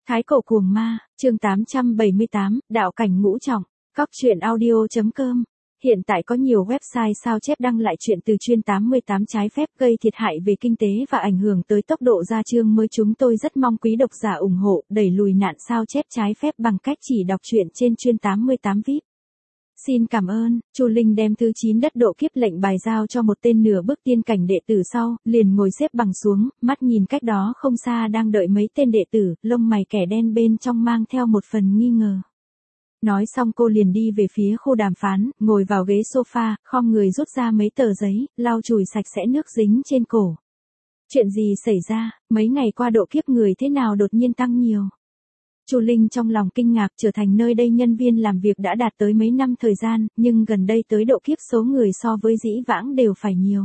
Thái cổ cuồng ma, chương 878, đạo cảnh ngũ trọng, Cóc truyện audio.com. Hiện tại có nhiều website sao chép đăng lại chuyện từ chuyên 88 trái phép gây thiệt hại về kinh tế và ảnh hưởng tới tốc độ ra chương mới. Chúng tôi rất mong quý độc giả ủng hộ, đẩy lùi nạn sao chép trái phép bằng cách chỉ đọc truyện trên chuyên 88 VIP. Xin cảm ơn. Chu Linh đem thứ 9 đất độ kiếp lệnh bài giao cho một tên nửa bước tiên cảnh đệ tử sau, liền ngồi xếp bằng xuống, mắt nhìn cách đó không xa đang đợi mấy tên đệ tử, lông mày kẻ đen bên trong mang theo một phần nghi ngờ. Nói xong cô liền đi về phía khu đàm phán, ngồi vào ghế sofa, khom người rút ra mấy tờ giấy, lau chùi sạch sẽ nước dính trên cổ. Chuyện gì xảy ra, mấy ngày qua độ kiếp người thế nào đột nhiên tăng nhiều? Chu Linh trong lòng kinh ngạc, trở thành nơi đây nhân viên làm việc đã đạt tới mấy năm thời gian, nhưng gần đây tới độ kiếp số người so với dĩ vãng đều phải nhiều.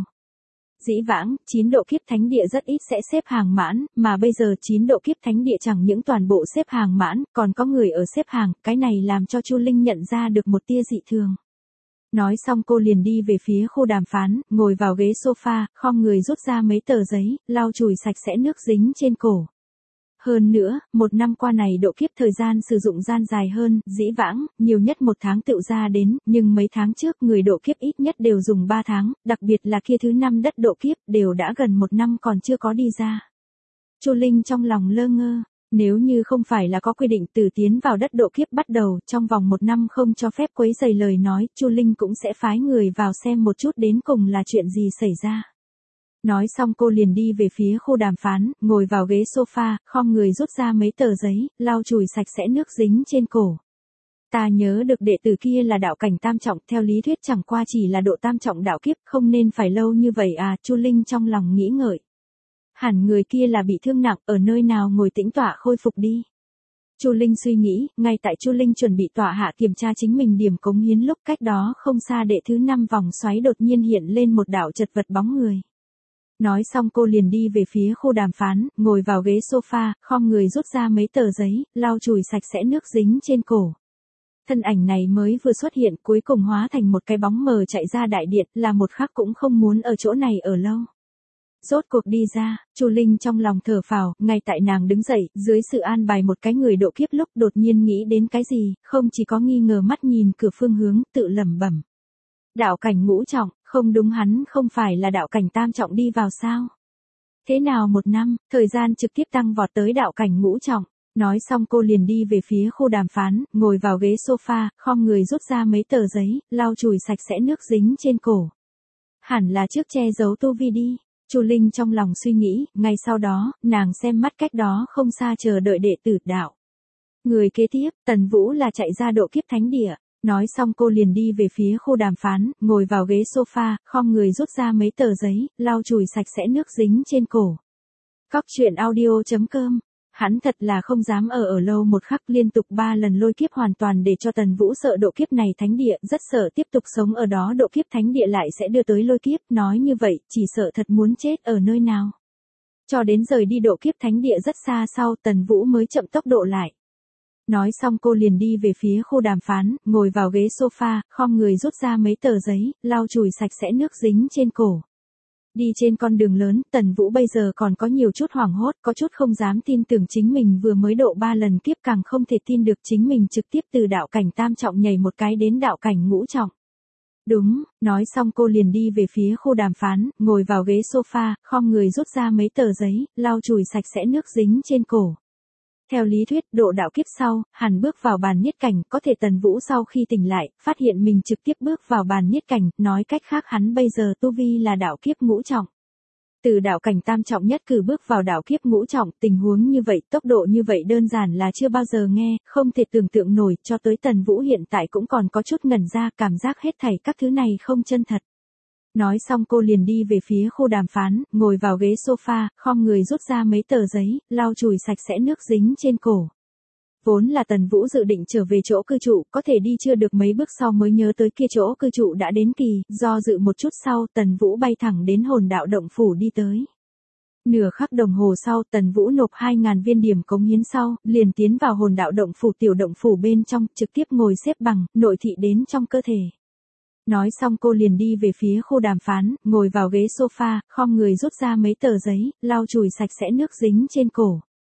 Dĩ vãng, 9 độ kiếp thánh địa rất ít sẽ xếp hàng mãn, mà bây giờ 9 độ kiếp thánh địa chẳng những toàn bộ xếp hàng mãn, còn có người ở xếp hàng, cái này làm cho Chu Linh nhận ra được một tia dị thường. Nói xong cô liền đi về phía khu đàm phán, ngồi vào ghế sofa, khom người rút ra mấy tờ giấy, lau chùi sạch sẽ nước dính trên cổ. Hơn nữa, một năm qua này độ kiếp thời gian sử dụng gian dài hơn, dĩ vãng, nhiều nhất một tháng tựu ra đến, nhưng mấy tháng trước người độ kiếp ít nhất đều dùng 3 tháng, đặc biệt là kia thứ 5 đất độ kiếp, đều đã gần một năm còn chưa có đi ra. Chu Linh trong lòng lơ ngơ, nếu như không phải là có quy định từ tiến vào đất độ kiếp bắt đầu, trong vòng một năm không cho phép quấy rầy lời nói, Chu Linh cũng sẽ phái người vào xem một chút đến cùng là chuyện gì xảy ra. Nói xong cô liền đi về phía khu đàm phán, ngồi vào ghế sofa, khom người rút ra mấy tờ giấy, lau chùi sạch sẽ nước dính trên cổ. Ta nhớ được đệ tử kia là đạo cảnh tam trọng, theo lý thuyết chẳng qua chỉ là độ tam trọng đạo kiếp, không nên phải lâu như vậy à, Chu Linh trong lòng nghĩ ngợi. Hẳn người kia là bị thương nặng, ở nơi nào ngồi tĩnh tọa khôi phục đi. Chu Linh suy nghĩ, ngay tại Chu Linh chuẩn bị tọa hạ kiểm tra chính mình điểm cống hiến lúc cách đó không xa đệ thứ 5 vòng xoáy đột nhiên hiện lên một đạo chật vật bóng người. Nói xong cô liền đi về phía khu đàm phán, ngồi vào ghế sofa, khom người rút ra mấy tờ giấy, lau chùi sạch sẽ nước dính trên cổ. Thân ảnh này mới vừa xuất hiện cuối cùng hóa thành một cái bóng mờ chạy ra đại điện, là một khắc cũng không muốn ở chỗ này ở lâu. Rốt cuộc đi ra, Chu Linh trong lòng thở phào, ngay tại nàng đứng dậy, dưới sự an bài một cái người độ kiếp lúc đột nhiên nghĩ đến cái gì, không chỉ có nghi ngờ mắt nhìn cửa phương hướng, tự lẩm bẩm. Đạo cảnh ngũ trọng, không đúng, hắn không phải là đạo cảnh tam trọng đi vào sao? Thế nào một năm, thời gian trực tiếp tăng vọt tới đạo cảnh ngũ trọng. Nói xong cô liền đi về phía khu đàm phán, ngồi vào ghế sofa, khom người rút ra mấy tờ giấy, lau chùi sạch sẽ nước dính trên cổ. Hẳn là trước che giấu tu vi đi. Chu Linh trong lòng suy nghĩ, ngay sau đó, nàng xem mắt cách đó không xa chờ đợi đệ tử đạo. Người kế tiếp, Tần Vũ là chạy ra độ kiếp thánh địa. Nói xong cô liền đi về phía khu đàm phán, ngồi vào ghế sofa, khom người rút ra mấy tờ giấy, lau chùi sạch sẽ nước dính trên cổ. Cóc truyện audio.com. Hắn thật là không dám ở lâu một khắc, liên tục 3 lần lôi kiếp hoàn toàn để cho Tần Vũ sợ độ kiếp này thánh địa, rất sợ tiếp tục sống ở đó độ kiếp thánh địa lại sẽ đưa tới lôi kiếp, nói như vậy, chỉ sợ thật muốn chết ở nơi nào. Cho đến rời đi độ kiếp thánh địa rất xa sau, Tần Vũ mới chậm tốc độ lại. Nói xong cô liền đi về phía khu đàm phán, ngồi vào ghế sofa, khom người rút ra mấy tờ giấy, lau chùi sạch sẽ nước dính trên cổ. Đi trên con đường lớn, Tần Vũ bây giờ còn có nhiều chút hoảng hốt, có chút không dám tin tưởng chính mình vừa mới độ 3 lần kiếp, càng không thể tin được chính mình trực tiếp từ đạo cảnh tam trọng nhảy một cái đến đạo cảnh ngũ trọng. Đúng, nói xong cô liền đi về phía khu đàm phán, ngồi vào ghế sofa, khom người rút ra mấy tờ giấy, lau chùi sạch sẽ nước dính trên cổ. Theo lý thuyết, độ đạo kiếp sau, hẳn bước vào bàn niết cảnh, có thể Tần Vũ sau khi tỉnh lại, phát hiện mình trực tiếp bước vào bàn niết cảnh, nói cách khác hắn bây giờ tu vi là đạo kiếp ngũ trọng. Từ đạo cảnh tam trọng nhất cử bước vào đạo kiếp ngũ trọng, tình huống như vậy, tốc độ như vậy đơn giản là chưa bao giờ nghe, không thể tưởng tượng nổi, cho tới Tần Vũ hiện tại cũng còn có chút ngẩn ra, cảm giác hết thảy các thứ này không chân thật. Nói xong cô liền đi về phía khu đàm phán, ngồi vào ghế sofa, khom người rút ra mấy tờ giấy, lau chùi sạch sẽ nước dính trên cổ. Vốn là Tần Vũ dự định trở về chỗ cư trụ, có thể đi chưa được mấy bước sau mới nhớ tới kia chỗ cư trụ đã đến kỳ, do dự một chút sau, Tần Vũ bay thẳng đến hồn đạo động phủ đi tới. Nửa khắc đồng hồ sau, Tần Vũ nộp 2.000 viên điểm cống hiến sau, liền tiến vào hồn đạo động phủ, tiểu động phủ bên trong, trực tiếp ngồi xếp bằng, nội thị đến trong cơ thể. Nói xong cô liền đi về phía khu đàm phán, ngồi vào ghế sofa, khom người rút ra mấy tờ giấy, lau chùi sạch sẽ nước dính trên cổ.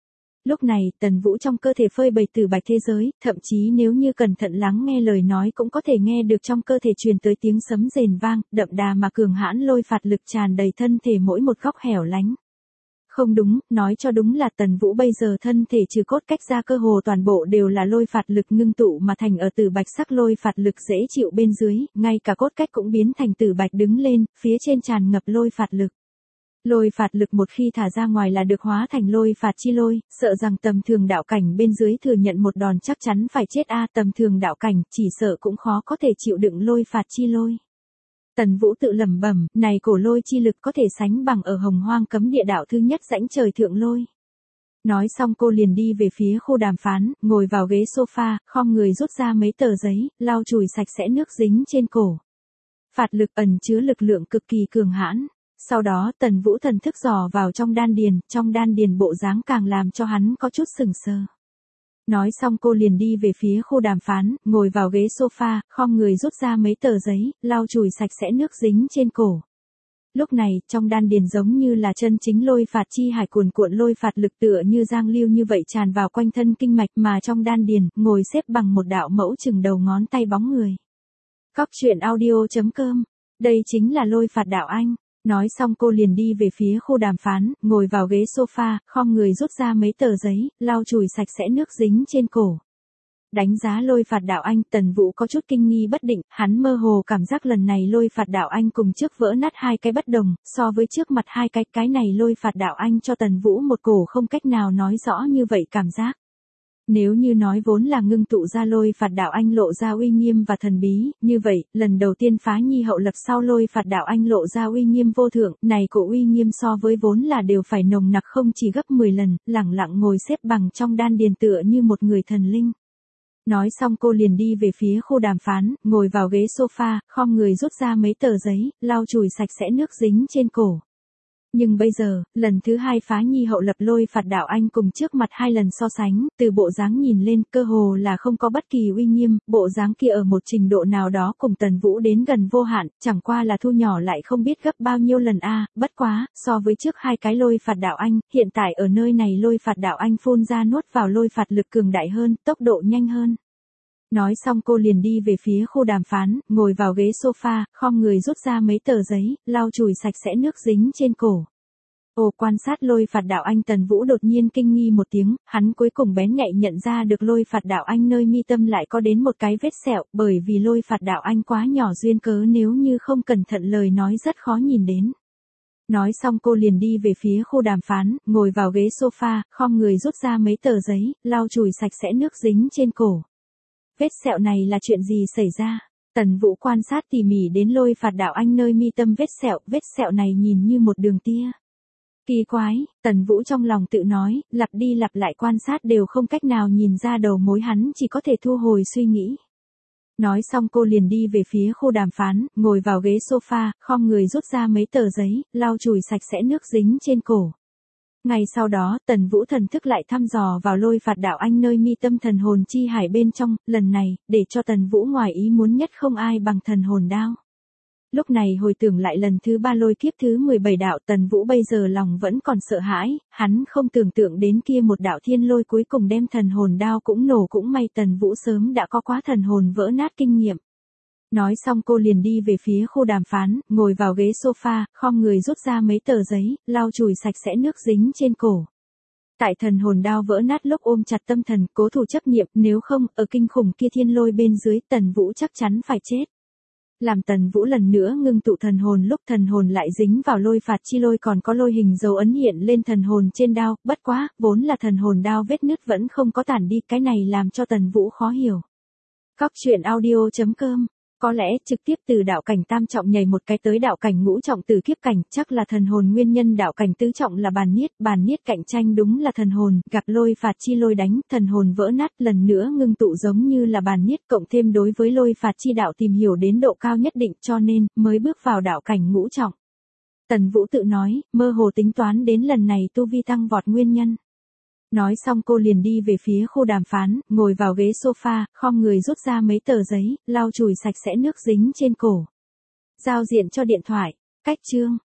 Lúc này, Tần Vũ trong cơ thể phơi bày từ bạch thế giới, thậm chí nếu như cẩn thận lắng nghe lời nói cũng có thể nghe được trong cơ thể truyền tới tiếng sấm rền vang, đậm đà mà cường hãn lôi phạt lực tràn đầy thân thể mỗi một góc hẻo lánh. Không đúng, nói cho đúng là Tần Vũ bây giờ thân thể trừ cốt cách ra cơ hồ toàn bộ đều là lôi phạt lực ngưng tụ mà thành ở tử bạch sắc lôi phạt lực dễ chịu bên dưới, ngay cả cốt cách cũng biến thành tử bạch đứng lên, phía trên tràn ngập lôi phạt lực. Lôi phạt lực một khi thả ra ngoài là được hóa thành lôi phạt chi lôi, sợ rằng tầm thường đạo cảnh bên dưới thừa nhận một đòn chắc chắn phải chết tầm thường đạo cảnh chỉ sợ cũng khó có thể chịu đựng lôi phạt chi lôi. Tần Vũ tự lẩm bẩm, này cổ lôi chi lực có thể sánh bằng ở Hồng Hoang cấm địa đạo thứ nhất rãnh trời thượng lôi. Nói xong cô liền đi về phía khu đàm phán, ngồi vào ghế sofa, khom người rút ra mấy tờ giấy, lau chùi sạch sẽ nước dính trên cổ. Phạt lực ẩn chứa lực lượng cực kỳ cường hãn. Sau đó Tần Vũ thần thức dò vào trong đan điền bộ dáng càng làm cho hắn có chút sừng sờ. Nói xong cô liền đi về phía khu đàm phán, ngồi vào ghế sofa, khom người rút ra mấy tờ giấy, lau chùi sạch sẽ nước dính trên cổ. Lúc này, trong đan điền giống như là chân chính lôi phạt chi hải cuồn cuộn lôi phạt lực tựa như giang lưu như vậy tràn vào quanh thân kinh mạch mà trong đan điền, ngồi xếp bằng một đạo mẫu chừng đầu ngón tay bóng người. Cóc truyện audio.com. Đây chính là lôi phạt đạo anh. Nói xong cô liền đi về phía khu đàm phán, ngồi vào ghế sofa, khom người rút ra mấy tờ giấy, lau chùi sạch sẽ nước dính trên cổ. Đánh giá lôi phạt đạo anh, Tần Vũ có chút kinh nghi bất định, hắn mơ hồ cảm giác lần này lôi phạt đạo anh cùng trước vỡ nát hai cái bất đồng, so với trước mặt hai cái này lôi phạt đạo anh cho Tần Vũ một cổ không cách nào nói rõ như vậy cảm giác. Nếu như nói vốn là ngưng tụ ra lôi phạt đạo anh lộ ra uy nghiêm và thần bí, như vậy, lần đầu tiên phá nhi hậu lập sau lôi phạt đạo anh lộ ra uy nghiêm vô thượng, này cổ uy nghiêm so với vốn là đều phải nồng nặc không chỉ gấp 10 lần, lẳng lặng ngồi xếp bằng trong đan điền tựa như một người thần linh. Nói xong cô liền đi về phía khu đàm phán, ngồi vào ghế sofa, khom người rút ra mấy tờ giấy, lau chùi sạch sẽ nước dính trên cổ. Nhưng bây giờ, lần thứ hai phá nhi hậu lập lôi phạt đạo anh cùng trước mặt hai lần so sánh, từ bộ dáng nhìn lên cơ hồ là không có bất kỳ uy nghiêm, bộ dáng kia ở một trình độ nào đó cùng Tần Vũ đến gần vô hạn, chẳng qua là thu nhỏ lại không biết gấp bao nhiêu lần bất quá, so với trước hai cái lôi phạt đạo anh, hiện tại ở nơi này lôi phạt đạo anh phun ra nuốt vào lôi phạt lực cường đại hơn, tốc độ nhanh hơn. Nói xong cô liền đi về phía khu đàm phán, ngồi vào ghế sofa, khom người rút ra mấy tờ giấy, lau chùi sạch sẽ nước dính trên cổ. Quan sát lôi phạt đạo anh, Tần Vũ đột nhiên kinh nghi một tiếng, hắn cuối cùng bén nhạy nhận ra được lôi phạt đạo anh nơi mi tâm lại có đến một cái vết sẹo, bởi vì lôi phạt đạo anh quá nhỏ duyên cớ nếu như không cẩn thận lời nói rất khó nhìn đến. Nói xong cô liền đi về phía khu đàm phán, ngồi vào ghế sofa, khom người rút ra mấy tờ giấy, lau chùi sạch sẽ nước dính trên cổ. Vết sẹo này là chuyện gì xảy ra? Tần Vũ quan sát tỉ mỉ đến lôi phạt đạo anh nơi mi tâm vết sẹo này nhìn như một đường tia. Kỳ quái, Tần Vũ trong lòng tự nói, lặp đi lặp lại quan sát đều không cách nào nhìn ra đầu mối, hắn chỉ có thể thu hồi suy nghĩ. Nói xong cô liền đi về phía khu đàm phán, ngồi vào ghế sofa, khom người rút ra mấy tờ giấy, lau chùi sạch sẽ nước dính trên cổ. Ngay sau đó, Tần Vũ thần thức lại thăm dò vào lôi phạt đạo anh nơi mi tâm thần hồn chi hải bên trong, lần này, để cho Tần Vũ ngoài ý muốn nhất không ai bằng thần hồn đao. Lúc này hồi tưởng lại lần thứ 3 lôi kiếp thứ 17 đạo, Tần Vũ bây giờ lòng vẫn còn sợ hãi, hắn không tưởng tượng đến kia một đạo thiên lôi cuối cùng đem thần hồn đao cũng nổ, cũng may Tần Vũ sớm đã có quá thần hồn vỡ nát kinh nghiệm. Nói xong cô liền đi về phía khu đàm phán, ngồi vào ghế sofa, khom người rút ra mấy tờ giấy, lau chùi sạch sẽ nước dính trên cổ. Tại thần hồn đao vỡ nát lúc ôm chặt tâm thần, cố thủ chấp niệm, nếu không, ở kinh khủng kia thiên lôi bên dưới, Tần Vũ chắc chắn phải chết. Làm Tần Vũ lần nữa ngưng tụ thần hồn lúc thần hồn lại dính vào lôi phạt chi lôi, còn có lôi hình dấu ấn hiện lên thần hồn trên đao, bất quá, vốn là thần hồn đao vết nứt vẫn không có tản đi, cái này làm cho Tần Vũ khó hiểu. Cóc truyện audio.com. Có lẽ trực tiếp từ đạo cảnh tam trọng nhảy một cái tới đạo cảnh ngũ trọng từ kiếp cảnh, chắc là thần hồn nguyên nhân. Đạo cảnh tứ trọng là bàn niết cạnh tranh đúng là thần hồn, gặp lôi phạt chi lôi đánh, thần hồn vỡ nát, lần nữa ngưng tụ giống như là bàn niết, cộng thêm đối với lôi phạt chi đạo tìm hiểu đến độ cao nhất định, cho nên mới bước vào đạo cảnh ngũ trọng. Tần Vũ tự nói, mơ hồ tính toán đến lần này tu vi tăng vọt nguyên nhân. Nói xong cô liền đi về phía khu đàm phán, ngồi vào ghế sofa, khom người rút ra mấy tờ giấy, lau chùi sạch sẽ nước dính trên cổ. Giao diện cho điện thoại, cách chương.